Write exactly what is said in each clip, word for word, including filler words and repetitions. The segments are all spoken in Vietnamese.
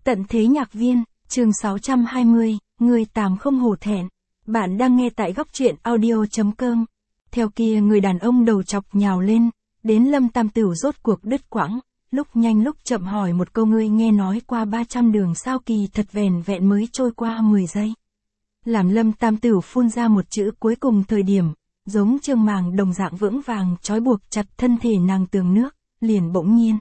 Tận thế nhạc viên, chương sáu trăm hai mươi, người tàm không hổ thẹn. Bạn đang nghe tại góc truyện audio.com. Theo kia người đàn ông đầu chọc nhào lên, đến Lâm Tam Tửu rốt cuộc đứt quãng, lúc nhanh lúc chậm hỏi một câu ngươi nghe nói qua ba trăm đường sao kỳ thật vẻn vẹn mới trôi qua mười giây. Làm Lâm Tam Tửu phun ra một chữ cuối cùng thời điểm, giống trương màng đồng dạng vững vàng trói buộc chặt thân thể nàng tường nước, liền bỗng nhiên.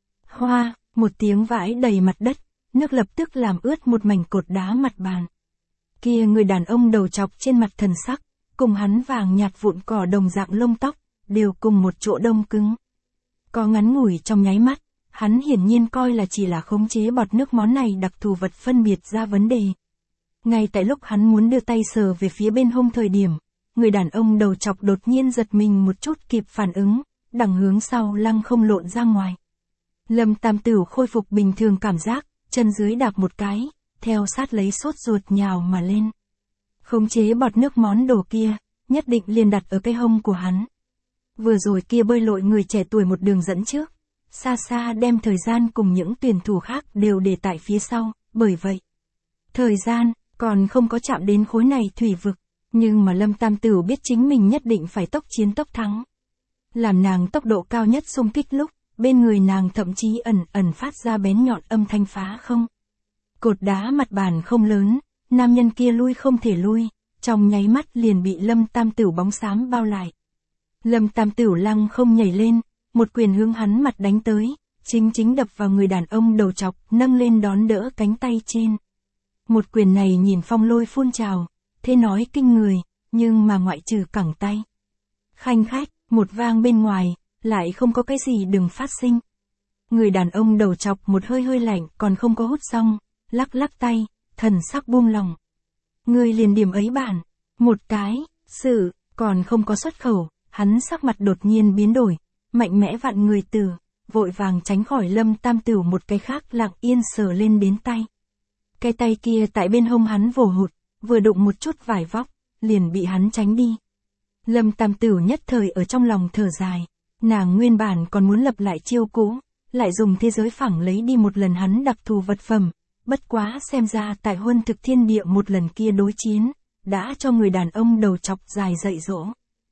Hoa, một tiếng vãi đầy mặt đất, nước lập tức làm ướt một mảnh cột đá mặt bàn. Kia người đàn ông đầu chọc trên mặt thần sắc, cùng hắn vàng nhạt vụn cỏ đồng dạng lông tóc, đều cùng một chỗ đông cứng. Có ngắn ngủi trong nháy mắt, hắn hiển nhiên coi là chỉ là khống chế bọt nước món này đặc thù vật phân biệt ra vấn đề. Ngay tại lúc hắn muốn đưa tay sờ về phía bên hông thời điểm, người đàn ông đầu chọc đột nhiên giật mình một chút kịp phản ứng, đằng hướng sau lăng không lộn ra ngoài. Lâm Tam Tửu khôi phục bình thường cảm giác, chân dưới đạp một cái, theo sát lấy sốt ruột nhào mà lên. Khống chế bọt nước món đồ kia, nhất định liền đặt ở cái hông của hắn. Vừa rồi kia bơi lội người trẻ tuổi một đường dẫn trước, xa xa đem thời gian cùng những tuyển thủ khác đều để tại phía sau, bởi vậy. Thời gian, còn không có chạm đến khối này thủy vực, nhưng mà Lâm Tam Tửu biết chính mình nhất định phải tốc chiến tốc thắng. Làm nàng tốc độ cao nhất xung kích lúc, bên người nàng thậm chí ẩn ẩn phát ra bén nhọn âm thanh phá không. Cột đá mặt bàn không lớn, nam nhân kia lui không thể lui, trong nháy mắt liền bị Lâm Tam Tửu bóng xám bao lại. Lâm Tam Tửu lăng không nhảy lên, một quyền hướng hắn mặt đánh tới, chính chính đập vào người đàn ông đầu chọc, nâng lên đón đỡ cánh tay trên. Một quyền này nhìn phong lôi phun trào, thế nói kinh người, nhưng mà ngoại trừ cẳng tay. Khanh khách, một vang bên ngoài, lại không có cái gì đừng phát sinh. Người đàn ông đầu chọc một hơi hơi lạnh còn không có hút xong, lắc lắc tay, thần sắc buông lòng. Người liền điểm ấy bản, một cái, sự, còn không có xuất khẩu, hắn sắc mặt đột nhiên biến đổi, mạnh mẽ vặn người từ, vội vàng tránh khỏi Lâm Tam Tửu một cái khác lặng yên sờ lên đến tay. Cái tay kia tại bên hông hắn vồ hụt, vừa đụng một chút vải vóc, liền bị hắn tránh đi. Lâm Tam Tửu nhất thời ở trong lòng thở dài, nàng nguyên bản còn muốn lập lại chiêu cũ, lại dùng thế giới phẳng lấy đi một lần hắn đặc thù vật phẩm, bất quá xem ra tại huân thực thiên địa một lần kia đối chiến, đã cho người đàn ông đầu chọc dài dạy dỗ.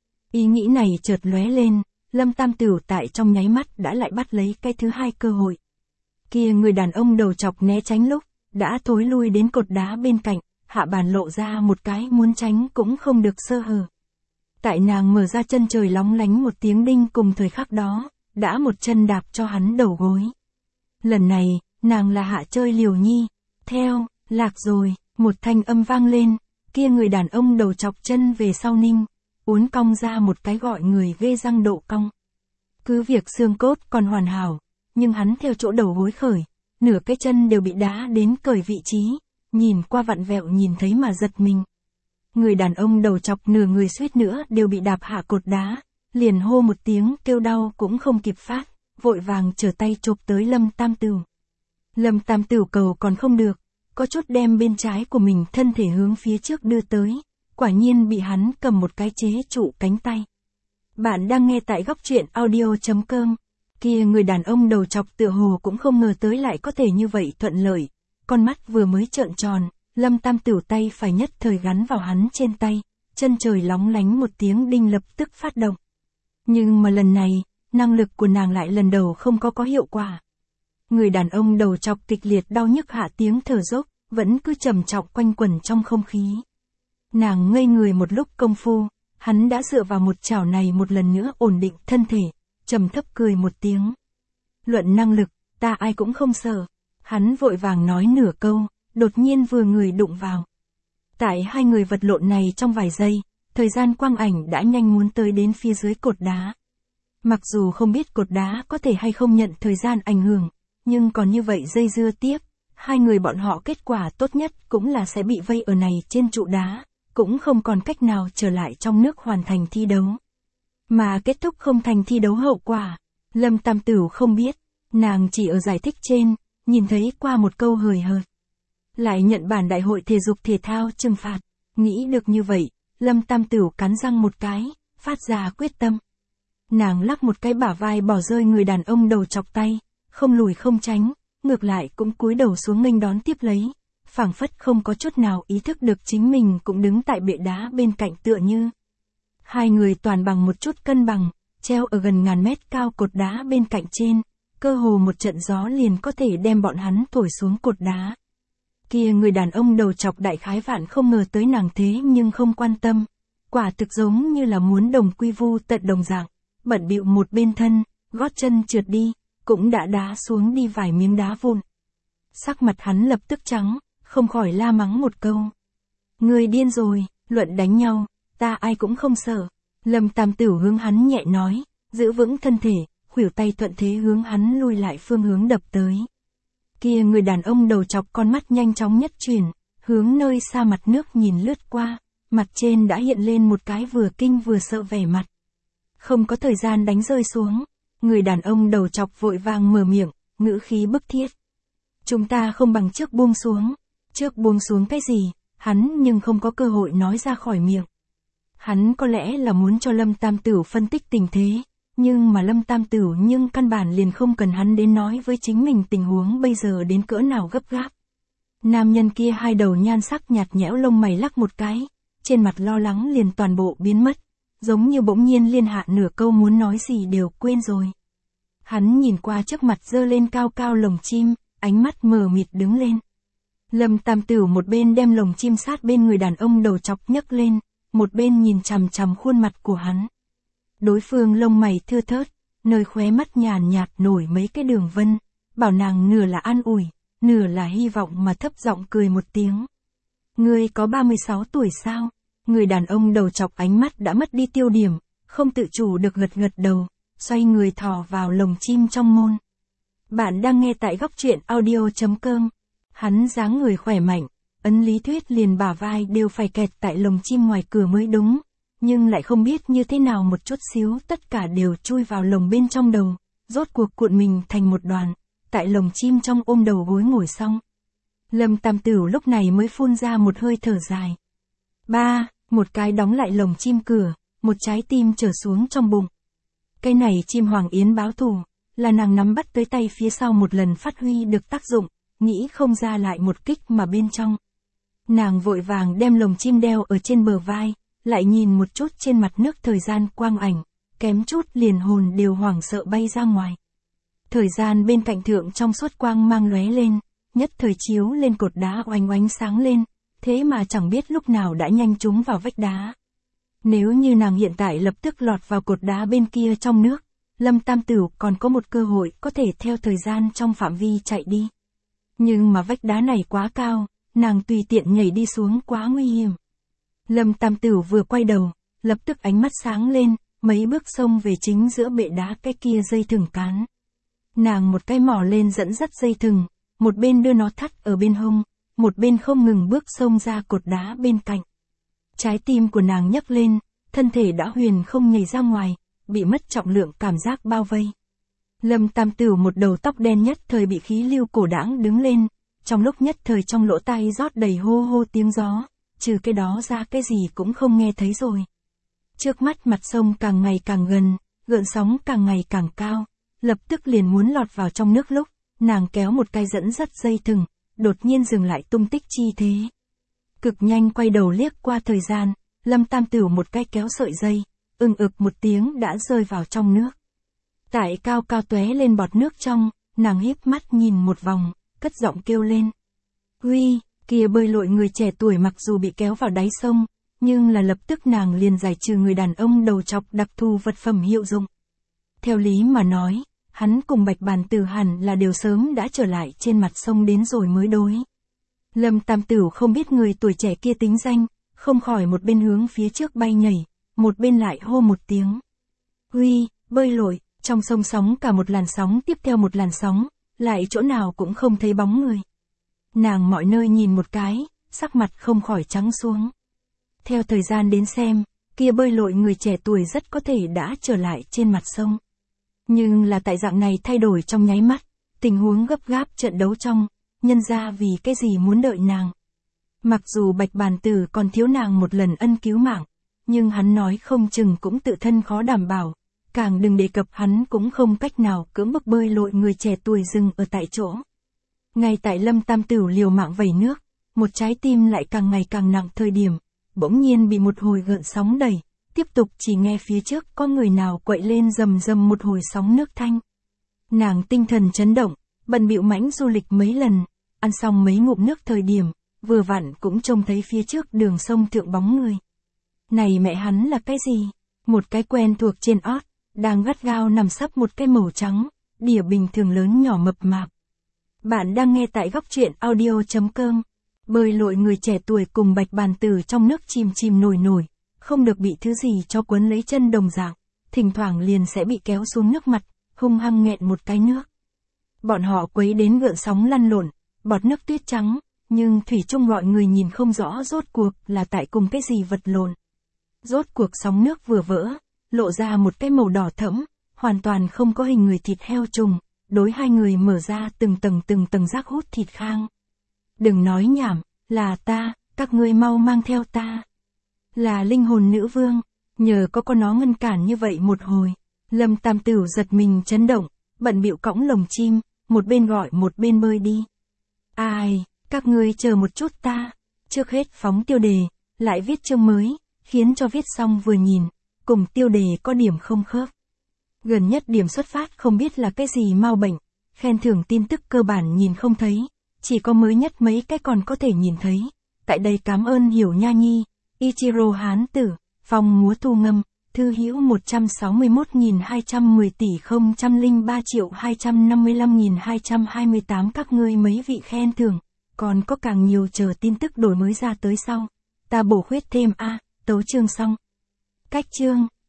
Ý nghĩ này chợt lóe lên, Lâm Tam Tửu tại trong nháy mắt đã lại bắt lấy cái thứ hai cơ hội. Kia người đàn ông đầu chọc né tránh lúc, đã thối lui đến cột đá bên cạnh, hạ bàn lộ ra một cái muốn tránh cũng không được sơ hở. Tại nàng mở ra chân trời lóng lánh một tiếng đinh cùng thời khắc đó, đã một chân đạp cho hắn đầu gối. Lần này, nàng là hạ chơi liều nhi, theo, lạc rồi, một thanh âm vang lên, kia người đàn ông đầu chọc chân về sau ninh, uốn cong ra một cái gọi người ghê răng độ cong. Cứ việc xương cốt còn hoàn hảo, nhưng hắn theo chỗ đầu gối khởi, nửa cái chân đều bị đá đến cởi vị trí, nhìn qua vặn vẹo nhìn thấy mà giật mình. Người đàn ông đầu chọc nửa người suýt nữa đều bị đạp hạ cột đá, liền hô một tiếng kêu đau cũng không kịp phát, vội vàng trở tay chộp tới Lâm Tam Tửu. Lâm Tam Tửu cầu còn không được, có chút đem bên trái của mình thân thể hướng phía trước đưa tới, quả nhiên bị hắn cầm một cái chế trụ cánh tay. Bạn đang nghe tại góc truyện audio.com. Kia người đàn ông đầu chọc tựa hồ cũng không ngờ tới lại có thể như vậy thuận lợi, con mắt vừa mới trợn tròn, Lâm Tam Tửu tay phải nhất thời gắn vào hắn trên tay, chân trời lóng lánh một tiếng đinh lập tức phát động. Nhưng mà lần này, năng lực của nàng lại lần đầu không có có hiệu quả. Người đàn ông đầu chọc kịch liệt đau nhức hạ tiếng thở dốc, vẫn cứ trầm trọng quanh quẩn trong không khí. Nàng ngây người một lúc công phu, hắn đã dựa vào một chảo này một lần nữa ổn định thân thể, trầm thấp cười một tiếng. Luận năng lực, ta ai cũng không sợ. Hắn vội vàng nói nửa câu, đột nhiên vừa người đụng vào. Tại hai người vật lộn này trong vài giây, thời gian quang ảnh đã nhanh muốn tới đến phía dưới cột đá. Mặc dù không biết cột đá có thể hay không nhận thời gian ảnh hưởng, nhưng còn như vậy dây dưa tiếp, hai người bọn họ kết quả tốt nhất cũng là sẽ bị vây ở này trên trụ đá, cũng không còn cách nào trở lại trong nước hoàn thành thi đấu. Mà kết thúc không thành thi đấu hậu quả, Lâm Tam Tửu không biết, nàng chỉ ở giải thích trên, nhìn thấy qua một câu hời hợt. Lại nhận bản đại hội thể dục thể thao trừng phạt, nghĩ được như vậy, Lâm Tam Tửu cắn răng một cái, phát ra quyết tâm. Nàng lắc một cái bả vai bỏ rơi người đàn ông đầu chọc tay, không lùi không tránh, ngược lại cũng cúi đầu xuống nghênh đón tiếp lấy, phảng phất không có chút nào ý thức được chính mình cũng đứng tại bệ đá bên cạnh tựa như. Hai người toàn bằng một chút cân bằng, treo ở gần ngàn mét cao cột đá bên cạnh trên, cơ hồ một trận gió liền có thể đem bọn hắn thổi xuống cột đá. Kia người đàn ông đầu chọc đại khái vạn không ngờ tới nàng thế nhưng không quan tâm, quả thực giống như là muốn đồng quy vu tận đồng dạng, bận bịu một bên thân, gót chân trượt đi, cũng đã đá xuống đi vài miếng đá vụn. Sắc mặt hắn lập tức trắng, không khỏi la mắng một câu. Người điên rồi, luận đánh nhau, ta ai cũng không sợ. Lâm Tam Tửu hướng hắn nhẹ nói, giữ vững thân thể, khuỷu tay thuận thế hướng hắn lui lại phương hướng đập tới. Kia người đàn ông đầu chọc con mắt nhanh chóng nhất chuyển, hướng nơi xa mặt nước nhìn lướt qua, mặt trên đã hiện lên một cái vừa kinh vừa sợ vẻ mặt. Không có thời gian đánh rơi xuống, người đàn ông đầu chọc vội vàng mở miệng, ngữ khí bức thiết. Chúng ta không bằng trước buông xuống, trước buông xuống cái gì, hắn nhưng không có cơ hội nói ra khỏi miệng. Hắn có lẽ là muốn cho Lâm Tam Tửu phân tích tình thế, nhưng mà Lâm Tam Tửu nhưng căn bản liền không cần hắn đến nói với chính mình tình huống bây giờ đến cỡ nào gấp gáp. Nam nhân kia hai đầu nhan sắc nhạt nhẽo lông mày lắc một cái, trên mặt lo lắng liền toàn bộ biến mất, giống như bỗng nhiên liên hạ nửa câu muốn nói gì đều quên rồi. Hắn nhìn qua trước mặt dơ lên cao cao lồng chim, ánh mắt mờ mịt đứng lên. Lâm Tam Tửu một bên đem lồng chim sát bên người đàn ông đầu chọc nhấc lên, một bên nhìn chằm chằm khuôn mặt của hắn. Đối phương lông mày thưa thớt, nơi khóe mắt nhàn nhạt nổi mấy cái đường vân, bảo nàng nửa là an ủi, nửa là hy vọng mà thấp giọng cười một tiếng. Ngươi có ba mươi sáu tuổi sao? Người đàn ông đầu chọc ánh mắt đã mất đi tiêu điểm, không tự chủ được gật gật đầu, xoay người thò vào lồng chim trong môn. Bạn đang nghe tại góc truyện audio chấm com. Hắn dáng người khỏe mạnh, ấn lý thuyết liền bả vai đều phải kẹt tại lồng chim ngoài cửa mới đúng, nhưng lại không biết như thế nào một chút xíu tất cả đều chui vào lồng bên trong đầu, rốt cuộc cuộn mình thành một đoàn, tại lồng chim trong ôm đầu gối ngồi xong. Lâm Tam Tửu lúc này mới phun ra một hơi thở dài. Ba, một cái đóng lại lồng chim cửa, một trái tim trở xuống trong bụng. Cái này chim hoàng yến báo thù, là nàng nắm bắt tới tay phía sau một lần phát huy được tác dụng, nghĩ không ra lại một kích mà bên trong. Nàng vội vàng đem lồng chim đeo ở trên bờ vai, lại nhìn một chút trên mặt nước thời gian quang ảnh, kém chút liền hồn đều hoảng sợ bay ra ngoài. Thời gian bên cạnh thượng trong suốt quang mang lóe lên, nhất thời chiếu lên cột đá oanh oanh sáng lên, thế mà chẳng biết lúc nào đã nhanh trúng vào vách đá. Nếu như nàng hiện tại lập tức lọt vào cột đá bên kia trong nước, Lâm Tam Tửu còn có một cơ hội có thể theo thời gian trong phạm vi chạy đi. Nhưng mà vách đá này quá cao, nàng tùy tiện nhảy đi xuống quá nguy hiểm. Lâm Tam Tửu vừa quay đầu, lập tức ánh mắt sáng lên, mấy bước xông về chính giữa bệ đá cái kia dây thừng cán. Nàng một cái mỏ lên dẫn dắt dây thừng, một bên đưa nó thắt ở bên hông, một bên không ngừng bước xông ra cột đá bên cạnh. Trái tim của nàng nhấc lên, thân thể đã huyền không nhảy ra ngoài, bị mất trọng lượng cảm giác bao vây. Lâm Tam Tửu một đầu tóc đen nhất thời bị khí lưu cổ đãng đứng lên, trong lúc nhất thời trong lỗ tai rót đầy hô hô tiếng gió, trừ cái đó ra cái gì cũng không nghe thấy rồi. Trước mắt mặt sông càng ngày càng gần, gợn sóng càng ngày càng cao, lập tức liền muốn lọt vào trong nước lúc, nàng kéo một cái dẫn dắt dây thừng, đột nhiên dừng lại tung tích chi thế. Cực nhanh quay đầu liếc qua thời gian, Lâm Tam Tửu một cái kéo sợi dây, ưng ực một tiếng đã rơi vào trong nước. Tại cao cao tóe lên bọt nước trong, nàng híp mắt nhìn một vòng, cất giọng kêu lên. Huy, kia bơi lội người trẻ tuổi mặc dù bị kéo vào đáy sông, nhưng là lập tức nàng liền giải trừ người đàn ông đầu chọc đặc thù vật phẩm hiệu dụng. Theo lý mà nói, hắn cùng Bạch Bàn Tử hẳn là đều sớm đã trở lại trên mặt sông đến rồi mới đối. Lâm Tam Tửu không biết người tuổi trẻ kia tính danh, không khỏi một bên hướng phía trước bay nhảy, một bên lại hô một tiếng. Huy, bơi lội, trong sông sóng cả một làn sóng tiếp theo một làn sóng, lại chỗ nào cũng không thấy bóng người. Nàng mọi nơi nhìn một cái, sắc mặt không khỏi trắng xuống. Theo thời gian đến xem, kia bơi lội người trẻ tuổi rất có thể đã trở lại trên mặt sông. Nhưng là tại dạng này thay đổi trong nháy mắt, tình huống gấp gáp trận đấu trong, nhân ra vì cái gì muốn đợi nàng. Mặc dù Bạch Bàn Tử còn thiếu nàng một lần ân cứu mạng, nhưng hắn nói không chừng cũng tự thân khó đảm bảo, càng đừng đề cập hắn cũng không cách nào cưỡng bức bơi lội người trẻ tuổi dừng ở tại chỗ. Ngay tại Lâm Tam Tửu liều mạng vẩy nước, một trái tim lại càng ngày càng nặng thời điểm, bỗng nhiên bị một hồi gợn sóng đẩy, tiếp tục chỉ nghe phía trước có người nào quậy lên rầm rầm một hồi sóng nước thanh. Nàng tinh thần chấn động, bận bịu mãnh du lịch mấy lần, ăn xong mấy ngụm nước thời điểm, vừa vặn cũng trông thấy phía trước đường sông thượng bóng người. Này mẹ hắn là cái gì? Một cái quen thuộc trên ót, đang gắt gao nằm sấp một cái màu trắng, đỉa bình thường lớn nhỏ mập mạp. Bạn đang nghe tại góc truyện audio.com. Bơi lội người trẻ tuổi cùng Bạch Bàn Tử trong nước chìm chìm nổi nổi, không được bị thứ gì cho cuốn lấy chân đồng dạng, thỉnh thoảng liền sẽ bị kéo xuống nước mặt, hung hăng nghẹn một cái nước. Bọn họ quấy đến gợn sóng lăn lộn, bọt nước tuyết trắng, nhưng thủy chung mọi người nhìn không rõ rốt cuộc là tại cùng cái gì vật lộn. Rốt cuộc sóng nước vừa vỡ, lộ ra một cái màu đỏ thẫm, hoàn toàn không có hình người thịt heo trùng, đối hai người mở ra từng tầng từng tầng rác hút thịt khang. Đừng nói nhảm, là ta, các ngươi mau mang theo ta. Là linh hồn nữ vương, nhờ có con nó ngăn cản như vậy một hồi, Lâm Tam Tửu giật mình chấn động, bận bịu cõng lồng chim, một bên gọi một bên bơi đi. Ai, các ngươi chờ một chút ta, trước hết phóng tiêu đề, lại viết chương mới, khiến cho viết xong vừa nhìn, cùng tiêu đề có điểm không khớp. Gần nhất điểm xuất phát không biết là cái gì mau bệnh, khen thưởng tin tức cơ bản nhìn không thấy, chỉ có mới nhất mấy cái còn có thể nhìn thấy. Tại đây cảm ơn Hiểu Nha Nhi, Ichiro Hán Tử, Phong Múa Tu Ngâm, Thư hữu một trăm sáu mươi mốt nghìn hai trăm mười tỷ không không ba triệu hai trăm năm mươi lăm nghìn hai trăm hai mươi tám các ngươi mấy vị khen thưởng, còn có càng nhiều chờ tin tức đổi mới ra tới sau. Ta bổ khuyết thêm a, tấu chương xong. Cách chương